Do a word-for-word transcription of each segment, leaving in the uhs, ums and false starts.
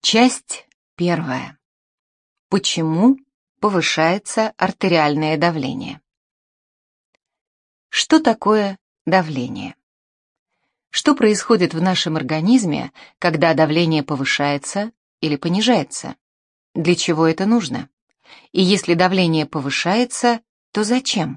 Часть первая. Почему повышается артериальное давление? Что такое давление? Что происходит в нашем организме, когда давление повышается или понижается? Для чего это нужно? И если давление повышается, то зачем?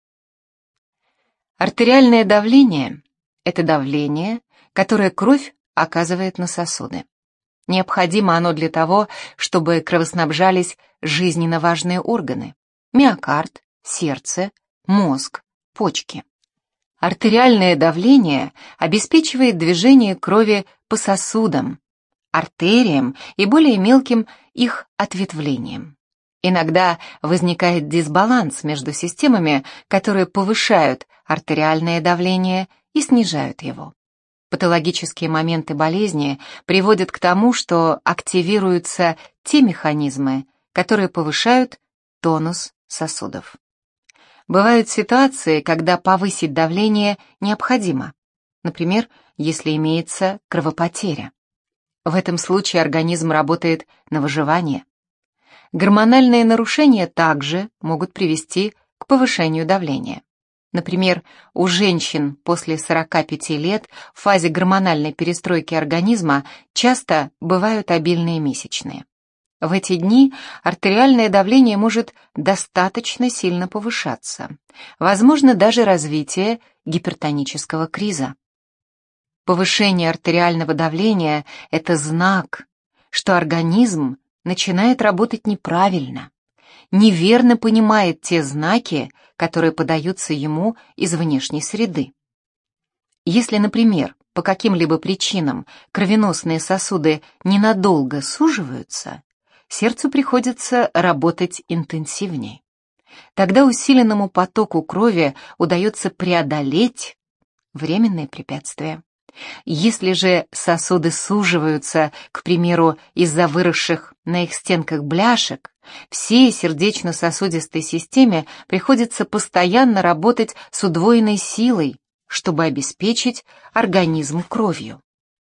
Артериальное давление – это давление, которое кровь оказывает на сосуды. Необходимо оно для того, чтобы кровоснабжались жизненно важные органы – миокард, сердце, мозг, почки. Артериальное давление обеспечивает движение крови по сосудам, артериям и более мелким их ответвлениям. Иногда возникает дисбаланс между системами, которые повышают артериальное давление и снижают его. Патологические моменты болезни приводят к тому, что активируются те механизмы, которые повышают тонус сосудов. Бывают ситуации, когда повысить давление необходимо, например, если имеется кровопотеря. В этом случае организм работает на выживание. Гормональные нарушения также могут привести к повышению давления. Например, у женщин после сорока пяти лет в фазе гормональной перестройки организма часто бывают обильные месячные. В эти дни артериальное давление может достаточно сильно повышаться. Возможно даже развитие гипертонического криза. Повышение артериального давления – это знак, что организм начинает работать неправильно, неверно понимает те знаки, которые подаются ему из внешней среды. Если, например, по каким-либо причинам кровеносные сосуды ненадолго суживаются, сердцу приходится работать интенсивнее. Тогда усиленному потоку крови удается преодолеть временные препятствия. Если же сосуды суживаются, к примеру, из-за выросших на их стенках бляшек, всей сердечно-сосудистой системе приходится постоянно работать с удвоенной силой, чтобы обеспечить организм кровью.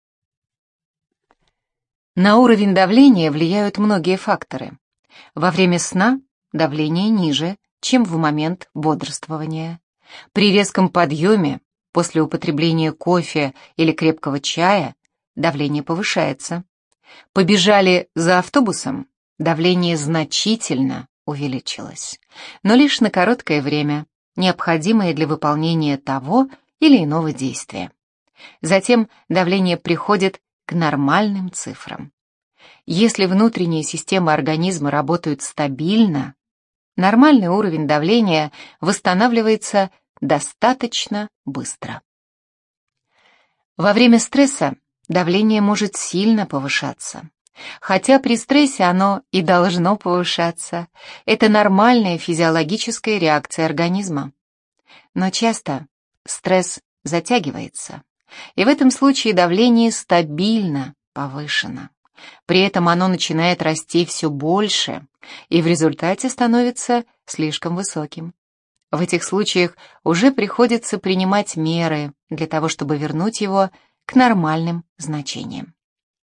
На уровень давления влияют многие факторы. Во время сна давление ниже, чем в момент бодрствования. При резком подъеме после употребления кофе или крепкого чая давление повышается. Побежали за автобусом, давление значительно увеличилось, но лишь на короткое время, необходимое для выполнения того или иного действия. Затем давление приходит к нормальным цифрам. Если внутренние системы организма работают стабильно, нормальный уровень давления восстанавливается достаточно быстро. Во время стресса давление может сильно повышаться. Хотя при стрессе оно и должно повышаться. Это нормальная физиологическая реакция организма. Но часто стресс затягивается, и в этом случае давление стабильно повышено. При этом оно начинает расти все больше, и в результате становится слишком высоким. В этих случаях уже приходится принимать меры для того, чтобы вернуть его к нормальным значениям.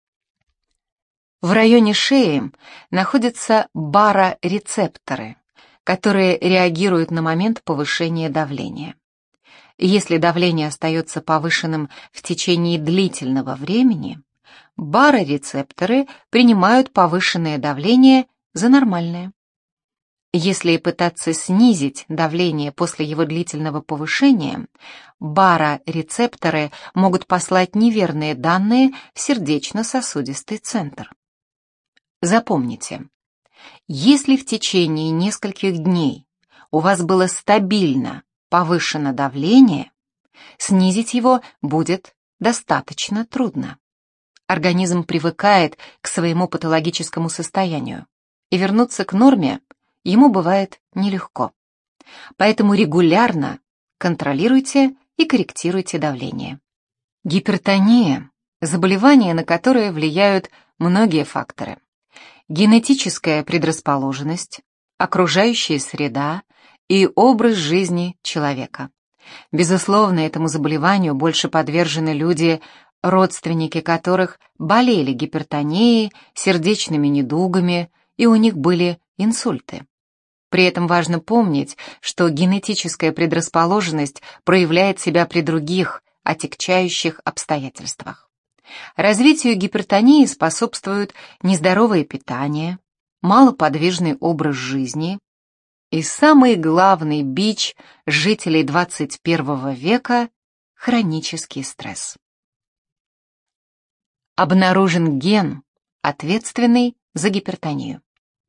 В районе шеи находятся барорецепторы, которые реагируют на момент повышения давления. Если давление остается повышенным в течение длительного времени, барорецепторы принимают повышенное давление за нормальное. Если пытаться снизить давление после его длительного повышения, барорецепторы могут послать неверные данные в сердечно-сосудистый центр. Запомните, если в течение нескольких дней у вас было стабильно повышено давление, снизить его будет достаточно трудно. Организм привыкает к своему патологическому состоянию, и вернуться к норме ему бывает нелегко. Поэтому регулярно контролируйте и корректируйте давление. Гипертония – заболевание, на которое влияют многие факторы. Генетическая предрасположенность, окружающая среда и образ жизни человека. Безусловно, этому заболеванию больше подвержены люди родственники которых болели гипертонией, сердечными недугами, и у них были инсульты. При этом важно помнить, что генетическая предрасположенность проявляет себя при других, отягчающих обстоятельствах. Развитию гипертонии способствуют нездоровое питание, малоподвижный образ жизни и самый главный бич жителей двадцать первого века – хронический стресс. Обнаружен ген, ответственный за гипертонию.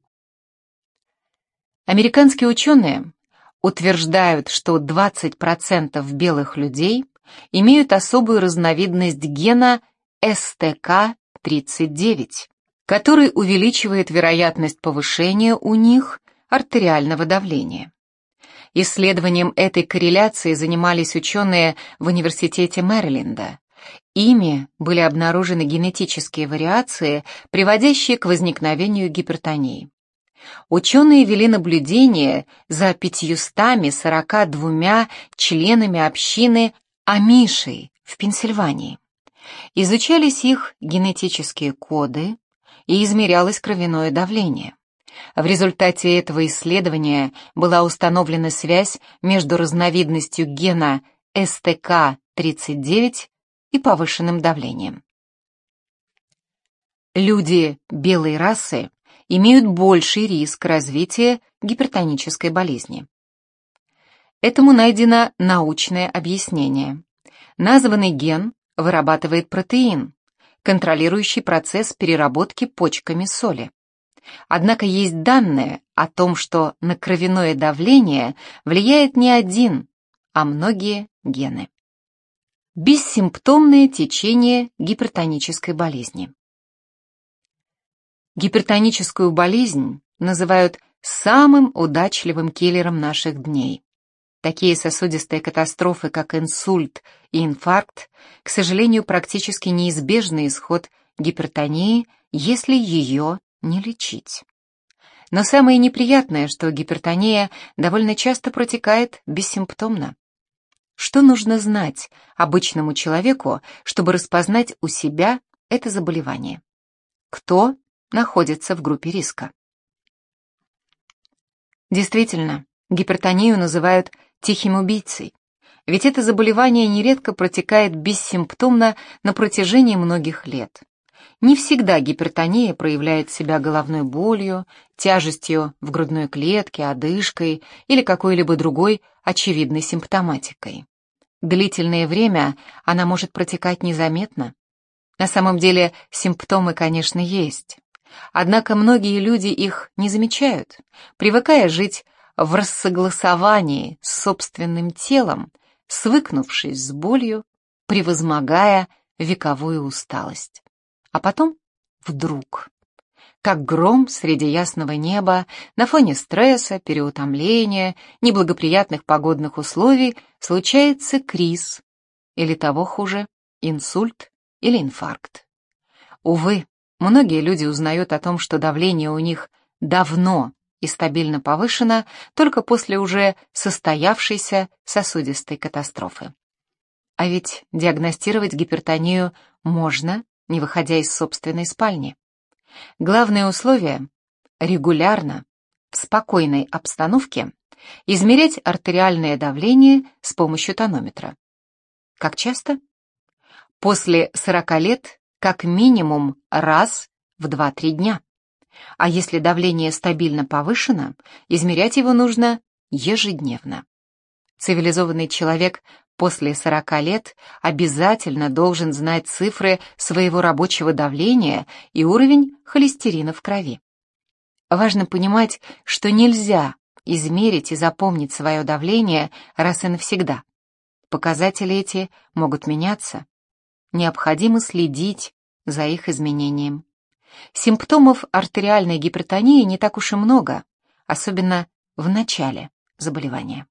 Американские ученые утверждают, что двадцать процентов белых людей имеют особую разновидность гена эс тэ ка тридцать девять, который увеличивает вероятность повышения у них артериального давления. Исследованием этой корреляции занимались ученые в Университете Мэриленда. Ими были обнаружены генетические вариации, приводящие к возникновению гипертонии. Ученые вели наблюдение за пятьюстами сорока двумя членами общины Амишей в Пенсильвании. Изучались их генетические коды и измерялось кровяное давление. В результате этого исследования была установлена связь между разновидностью гена эс тэ ка тридцать девять и повышенным давлением. Люди белой расы имеют больший риск развития гипертонической болезни. Этому найдено научное объяснение. Названный ген вырабатывает протеин, контролирующий процесс переработки почками соли. Однако есть данные о том, что на кровяное давление влияет не один, а многие гены. Бессимптомное течение гипертонической болезни. Гипертоническую болезнь называют самым удачливым киллером наших дней. Такие сосудистые катастрофы, как инсульт и инфаркт, к сожалению, практически неизбежный исход гипертонии, если ее не лечить. Но самое неприятное, что гипертония довольно часто протекает бессимптомно. Что нужно знать обычному человеку, чтобы распознать у себя это заболевание? Кто находится в группе риска? Действительно, гипертонию называют тихим убийцей, ведь это заболевание нередко протекает бессимптомно на протяжении многих лет. Не всегда гипертония проявляет себя головной болью, тяжестью в грудной клетке, одышкой или какой-либо другой очевидной симптоматикой. Длительное время она может протекать незаметно. На самом деле симптомы, конечно, есть. Однако многие люди их не замечают, привыкая жить в рассогласовании с собственным телом, свыкнувшись с болью, превозмогая вековую усталость. А потом вдруг, как гром среди ясного неба, на фоне стресса, переутомления, неблагоприятных погодных условий случается криз, или того хуже, инсульт или инфаркт. Увы, многие люди узнают о том, что давление у них давно и стабильно повышено только после уже состоявшейся сосудистой катастрофы. А ведь диагностировать гипертонию можно, не выходя из собственной спальни. Главное условие – регулярно, в спокойной обстановке, измерять артериальное давление с помощью тонометра. Как часто? После сорока лет как минимум раз в два-три дня. А если давление стабильно повышено, измерять его нужно ежедневно. Цивилизованный человек после сорока лет обязательно должен знать цифры своего рабочего давления и уровень холестерина в крови. Важно понимать, что нельзя измерить и запомнить свое давление раз и навсегда. Показатели эти могут меняться. Необходимо следить за их изменением. Симптомов артериальной гипертонии не так уж и много, особенно в начале заболевания.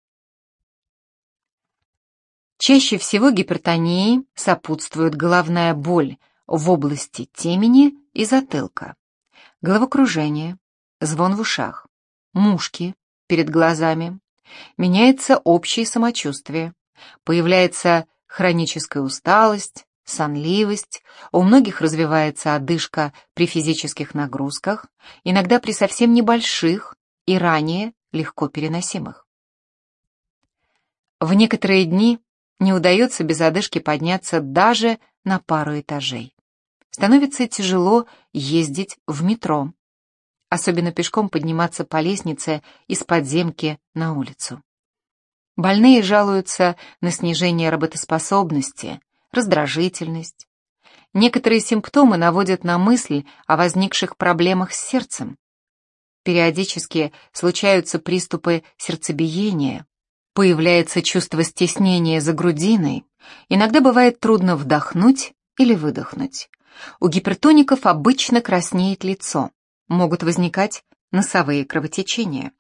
Чаще всего гипертонии сопутствует головная боль в области темени и затылка, головокружение, звон в ушах, мушки перед глазами, меняется общее самочувствие, появляется хроническая усталость, сонливость, у многих развивается одышка при физических нагрузках, иногда при совсем небольших и ранее легко переносимых. В некоторые дни не удается без одышки подняться даже на пару этажей. Становится тяжело ездить в метро, особенно пешком подниматься по лестнице из подземки на улицу. Больные жалуются на снижение работоспособности, раздражительность. Некоторые симптомы наводят на мысль о возникших проблемах с сердцем. Периодически случаются приступы сердцебиения, появляется чувство стеснения за грудиной, иногда бывает трудно вдохнуть или выдохнуть. У гипертоников обычно краснеет лицо, могут возникать носовые кровотечения.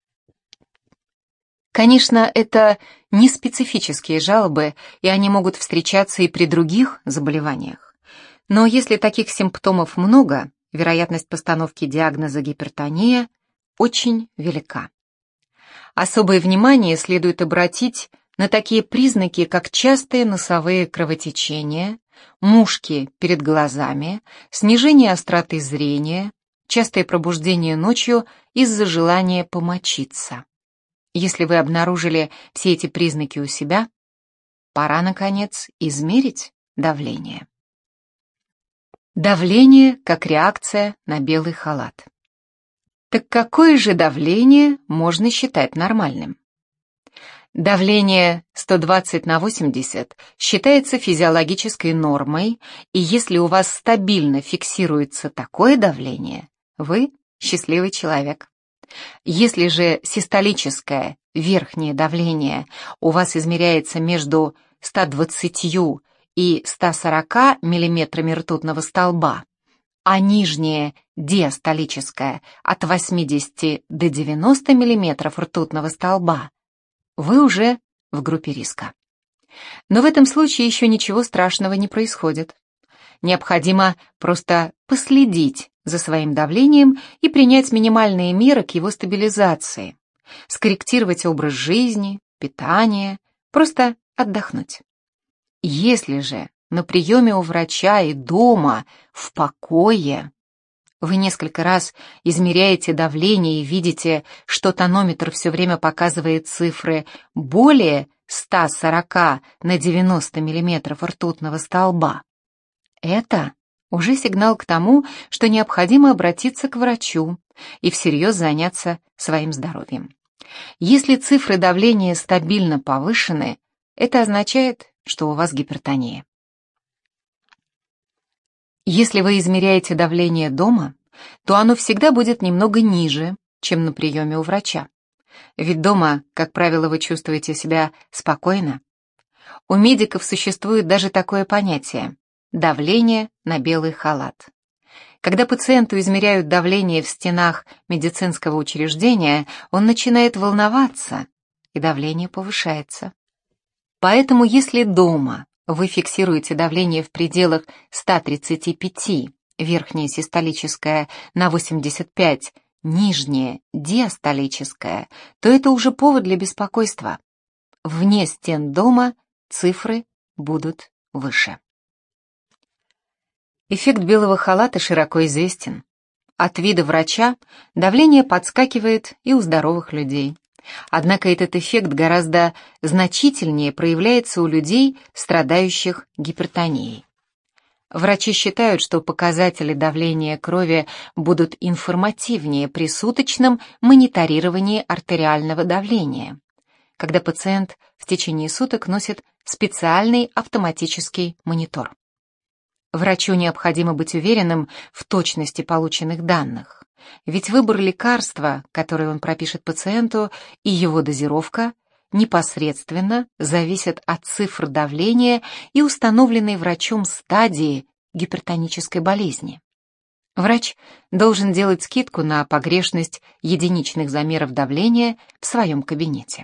Конечно, это не специфические жалобы, и они могут встречаться и при других заболеваниях. Но если таких симптомов много, вероятность постановки диагноза гипертония очень велика. Особое внимание следует обратить на такие признаки, как частые носовые кровотечения, мушки перед глазами, снижение остроты зрения, частое пробуждение ночью из-за желания помочиться. Если вы обнаружили все эти признаки у себя, пора, наконец, измерить давление. Давление как реакция на белый халат. Так какое же давление можно считать нормальным? Давление сто двадцать на восемьдесят считается физиологической нормой, и если у вас стабильно фиксируется такое давление, вы счастливый человек. Если же систолическое верхнее давление у вас измеряется между ста двадцатью и ста сорока миллиметрами ртутного столба, а нижнее диастолическое от восьмидесяти до девяноста миллиметров ртутного столба, вы уже в группе риска. Но в этом случае еще ничего страшного не происходит. Необходимо просто последить за своим давлением и принять минимальные меры к его стабилизации, скорректировать образ жизни, питание, просто отдохнуть. Если же на приеме у врача и дома, в покое, вы несколько раз измеряете давление и видите, что тонометр все время показывает цифры более ста сорока на девяносто миллиметров ртутного столба, это уже сигнал к тому, что необходимо обратиться к врачу и всерьез заняться своим здоровьем. Если цифры давления стабильно повышены, это означает, что у вас гипертония. Если вы измеряете давление дома, то оно всегда будет немного ниже, чем на приеме у врача. Ведь дома, как правило, вы чувствуете себя спокойно. У медиков существует даже такое понятие – давление на белый халат. Когда пациенту измеряют давление в стенах медицинского учреждения, он начинает волноваться, и давление повышается. Поэтому если дома вы фиксируете давление в пределах ста тридцати пяти, верхнее систолическое на восемьдесят пять, нижнее диастолическое, то это уже повод для беспокойства. Вне стен дома цифры будут выше. Эффект белого халата широко известен. От вида врача давление подскакивает и у здоровых людей. Однако этот эффект гораздо значительнее проявляется у людей, страдающих гипертонией. Врачи считают, что показатели давления крови будут информативнее при суточном мониторировании артериального давления, когда пациент в течение суток носит специальный автоматический монитор. Врачу необходимо быть уверенным в точности полученных данных, ведь выбор лекарства, которое он пропишет пациенту, и его дозировка непосредственно зависят от цифр давления и установленной врачом стадии гипертонической болезни. Врач должен делать скидку на погрешность единичных замеров давления в своем кабинете.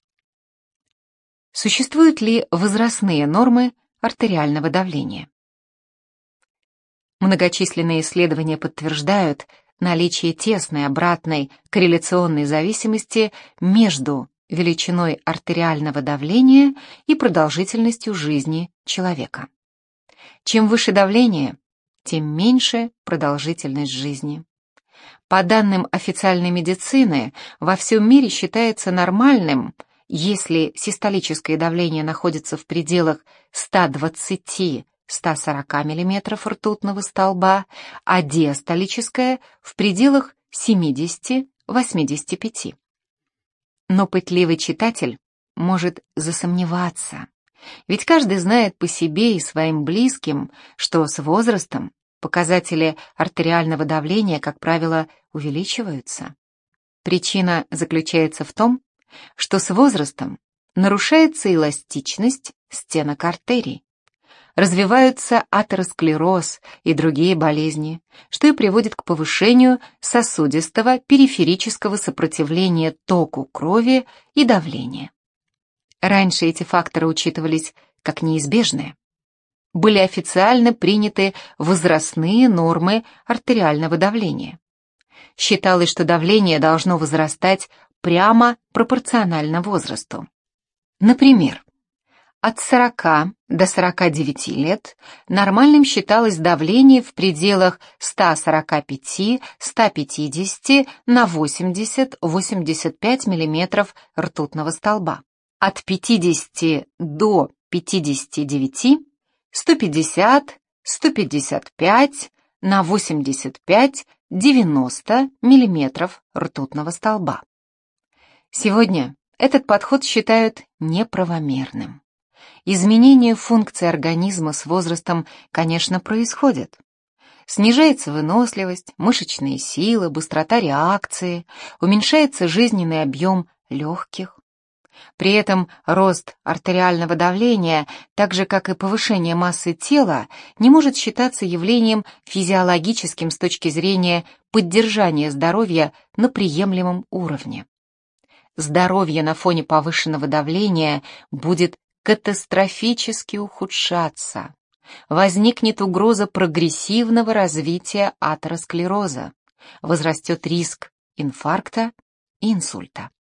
Существуют ли возрастные нормы артериального давления? Многочисленные исследования подтверждают наличие тесной обратной корреляционной зависимости между величиной артериального давления и продолжительностью жизни человека. Чем выше давление, тем меньше продолжительность жизни. По данным официальной медицины, во всем мире считается нормальным, если систолическое давление находится в пределах ста двадцати — ста сорока миллиметров ртутного столба, а диастолическое в пределах семидесяти — восьмидесяти пяти. Но пытливый читатель может засомневаться, ведь каждый знает по себе и своим близким, что с возрастом показатели артериального давления, как правило, увеличиваются. Причина заключается в том, что с возрастом нарушается эластичность стенок артерий, развиваются атеросклероз и другие болезни, что и приводит к повышению сосудистого периферического сопротивления току крови и давления. Раньше эти факторы учитывались как неизбежные. Были официально приняты возрастные нормы артериального давления. Считалось, что давление должно возрастать прямо пропорционально возрасту. Например, от сорока до сорока девяти лет нормальным считалось давление в пределах ста сорока пяти — ста пятидесяти на восемьдесят — восемьдесят пять миллиметров ртутного столба. От пятидесяти до пятидесяти девяти — сто пятьдесят — сто пятьдесят пять на восемьдесят пять — девяносто миллиметров ртутного столба. Сегодня этот подход считают неправомерным. Изменение функций организма с возрастом, конечно, происходит. Снижается выносливость, мышечные силы, быстрота реакции, уменьшается жизненный объем легких. При этом рост артериального давления, так же как и повышение массы тела, не может считаться явлением физиологическим с точки зрения поддержания здоровья на приемлемом уровне. Здоровье на фоне повышенного давления будет катастрофически ухудшаться. Возникнет угроза прогрессивного развития атеросклероза, возрастет риск инфаркта и инсульта.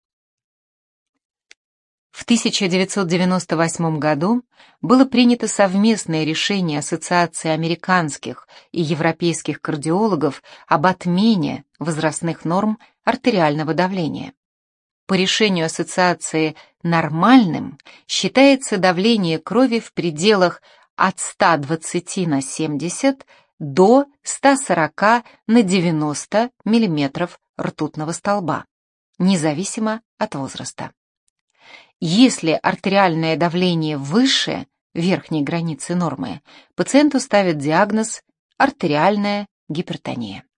В тысяча девятьсот девяносто восьмом году было принято совместное решение Ассоциации американских и европейских кардиологов об отмене возрастных норм артериального давления. По решению ассоциации нормальным считается давление крови в пределах от ста двадцати на семьдесят до ста сорока на девяносто миллиметров ртутного столба, независимо от возраста. Если артериальное давление выше верхней границы нормы, пациенту ставят диагноз артериальная гипертония.